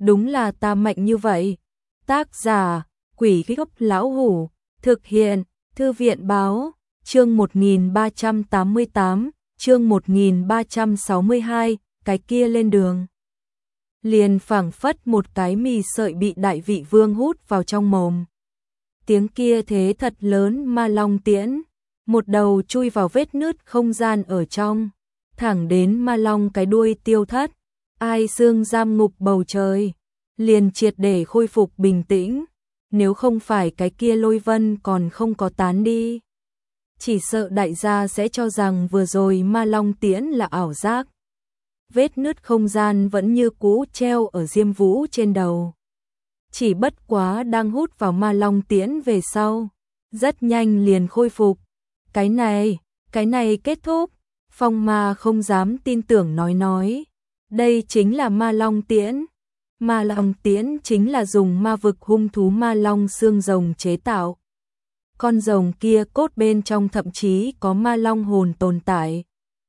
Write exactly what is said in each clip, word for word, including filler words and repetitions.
đúng là ta mạnh như vậy. Tác giả, Quỷ Gốc Lão Hủ, thực hiện, Thư viện Báo, chương một nghìn ba trăm tám mươi tám, chương một nghìn ba trăm sáu mươi hai, cái kia lên đường. Liền phảng phất một cái mì sợi bị đại vị vương hút vào trong mồm. Tiếng kia thế thật lớn ma long tiễn, một đầu chui vào vết nứt không gian ở trong, thẳng đến ma long cái đuôi tiêu thất, ai xương giam ngục bầu trời, liền triệt để khôi phục bình tĩnh, nếu không phải cái kia lôi vân còn không có tán đi. Chỉ sợ đại gia sẽ cho rằng vừa rồi ma long tiễn là ảo giác. Vết nứt không gian vẫn như cũ treo ở Diêm Vũ trên đầu. Chỉ bất quá đang hút vào ma long tiễn về sau, rất nhanh liền khôi phục. Cái này, cái này kết thúc, Phong Ma không dám tin tưởng nói nói. Đây chính là ma long tiễn. Ma long tiễn chính là dùng ma vực hung thú ma long xương rồng chế tạo. Con rồng kia cốt bên trong thậm chí có ma long hồn tồn tại.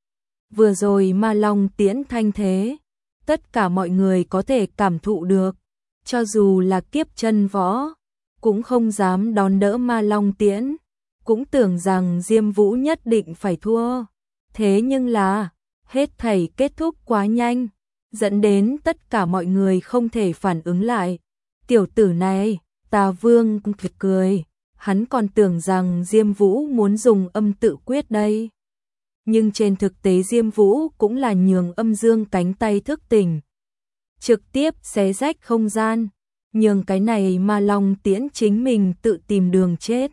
Vừa rồi ma long tiễn thanh thế, tất cả mọi người có thể cảm thụ được, cho dù là kiếp chân võ, cũng không dám đón đỡ ma long tiễn, cũng tưởng rằng Diêm Vũ nhất định phải thua. Thế nhưng là, hết thảy kết thúc quá nhanh, dẫn đến tất cả mọi người không thể phản ứng lại. Tiểu tử này, Tà Vương cười, hắn còn tưởng rằng Diêm Vũ muốn dùng âm tự quyết đây. Nhưng trên thực tế Diêm Vũ cũng là nhường âm dương cánh tay thức tỉnh, trực tiếp xé rách không gian, nhường cái này ma long tiễn chính mình tự tìm đường chết.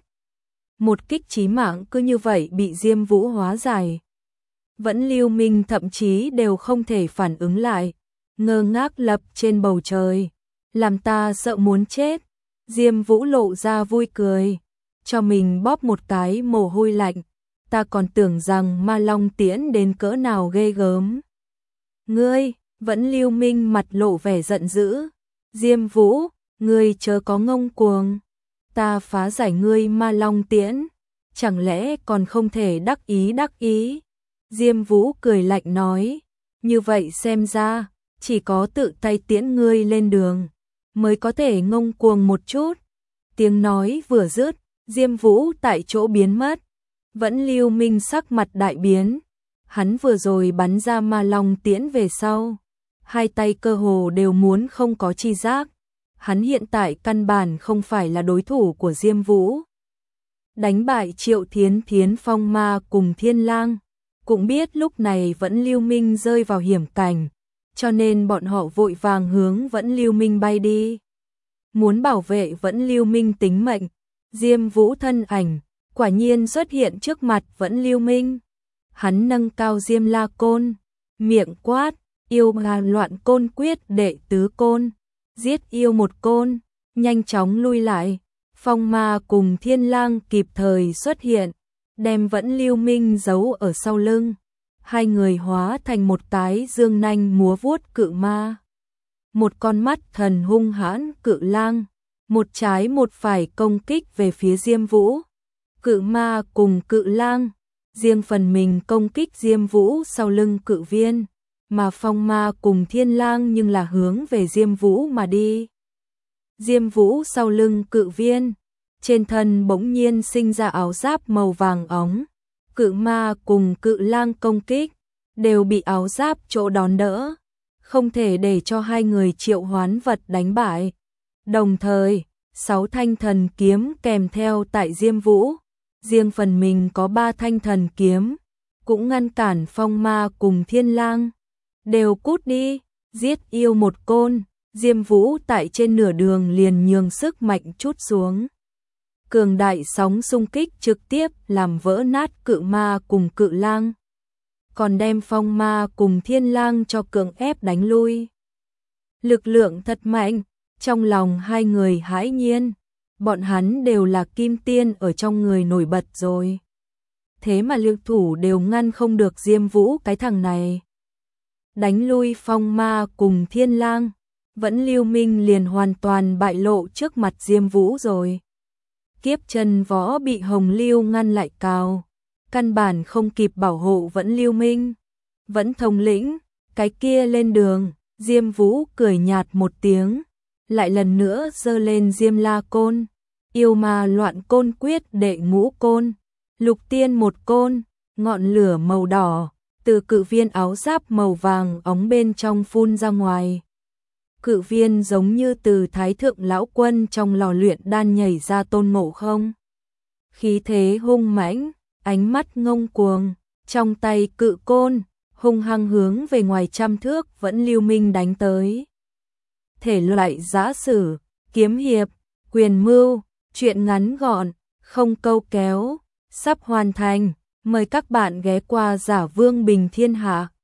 Một kích chí mạng cứ như vậy bị Diêm Vũ hóa giải. Vẫn Lưu Minh thậm chí đều không thể phản ứng lại, ngơ ngác lập trên bầu trời, làm ta sợ muốn chết. Diêm Vũ lộ ra vui cười, cho mình bóp một cái mồ hôi lạnh, ta còn tưởng rằng ma long tiễn đến cỡ nào ghê gớm. Ngươi, Vẫn Lưu Minh mặt lộ vẻ giận dữ, Diêm Vũ, ngươi chớ có ngông cuồng, ta phá giải ngươi ma long tiễn, chẳng lẽ còn không thể đắc ý đắc ý. Diêm Vũ cười lạnh nói, như vậy xem ra, chỉ có tự tay tiễn ngươi lên đường, mới có thể ngông cuồng một chút. Tiếng nói vừa dứt, Diêm Vũ tại chỗ biến mất. Vẫn Lưu Minh sắc mặt đại biến, hắn vừa rồi bắn ra ma long tiễn về sau, hai tay cơ hồ đều muốn không có chi giác, hắn hiện tại căn bản không phải là đối thủ của Diêm Vũ. Đánh bại Triệu Thiến Thiến Phong Ma cùng Thiên Lang, cũng biết lúc này Vẫn Lưu Minh rơi vào hiểm cảnh, cho nên bọn họ vội vàng hướng Vẫn Lưu Minh bay đi. Muốn bảo vệ Vẫn Lưu Minh tính mệnh, Diêm Vũ thân ảnh quả nhiên xuất hiện trước mặt Vẫn Lưu Minh. Hắn nâng cao Diêm La Côn, miệng quát, yêu ma loạn côn quyết đệ tứ côn, giết yêu một côn, nhanh chóng lui lại. Phong Ma cùng Thiên Lang kịp thời xuất hiện, đem Vẫn Lưu Minh giấu ở sau lưng. Hai người hóa thành một cái dương nanh múa vuốt cự ma. Một con mắt thần hung hãn cự lang, một trái một phải công kích về phía Diêm Vũ. Cự ma cùng cự lang, riêng phần mình công kích Diêm Vũ sau lưng cự viên, mà Phong Ma cùng Thiên Lang nhưng là hướng về Diêm Vũ mà đi. Diêm Vũ sau lưng cự viên, trên thân bỗng nhiên sinh ra áo giáp màu vàng óng. Cự ma cùng cự lang công kích, đều bị áo giáp chỗ đón đỡ, không thể để cho hai người triệu hoán vật đánh bại. Đồng thời, sáu thanh thần kiếm kèm theo tại Diêm Vũ, riêng phần mình có ba thanh thần kiếm, cũng ngăn cản Phong Ma cùng Thiên Lang. Đều cút đi, giết yêu một côn. Diêm Vũ tại trên nửa đường liền nhường sức mạnh chút xuống. Cường đại sóng xung kích trực tiếp làm vỡ nát cự ma cùng cự lang, còn đem Phong Ma cùng Thiên Lang cho cưỡng ép đánh lui. Lực lượng thật mạnh, trong lòng hai người hãi nhiên, bọn hắn đều là kim tiên ở trong người nổi bật rồi. Thế mà lực thủ đều ngăn không được Diêm Vũ cái thằng này. Đánh lui Phong Ma cùng Thiên Lang, Vẫn Lưu Minh liền hoàn toàn bại lộ trước mặt Diêm Vũ rồi. Kiếp chân võ bị Hồng Lưu ngăn lại cào, căn bản không kịp bảo hộ Vẫn Lưu Minh. Vẫn thống lĩnh, cái kia lên đường, Diêm Vũ cười nhạt một tiếng, lại lần nữa giơ lên Diêm La Côn, yêu ma loạn côn quyết đệ ngũ côn, lục tiên một côn, ngọn lửa màu đỏ, từ cự viên áo giáp màu vàng óng bên trong phun ra ngoài. Cự viên giống như từ thái thượng lão quân trong lò luyện đan nhảy ra Tôn Ngộ Không. Khí thế hung mãnh, ánh mắt ngông cuồng, trong tay cự côn, hung hăng hướng về ngoài trăm thước vẫn lưu minh đánh tới. Thể loại giã sử, kiếm hiệp, quyền mưu, truyện ngắn gọn, không câu kéo, sắp hoàn thành. Mời các bạn ghé qua Giả Vương Bình Thiên Hạ.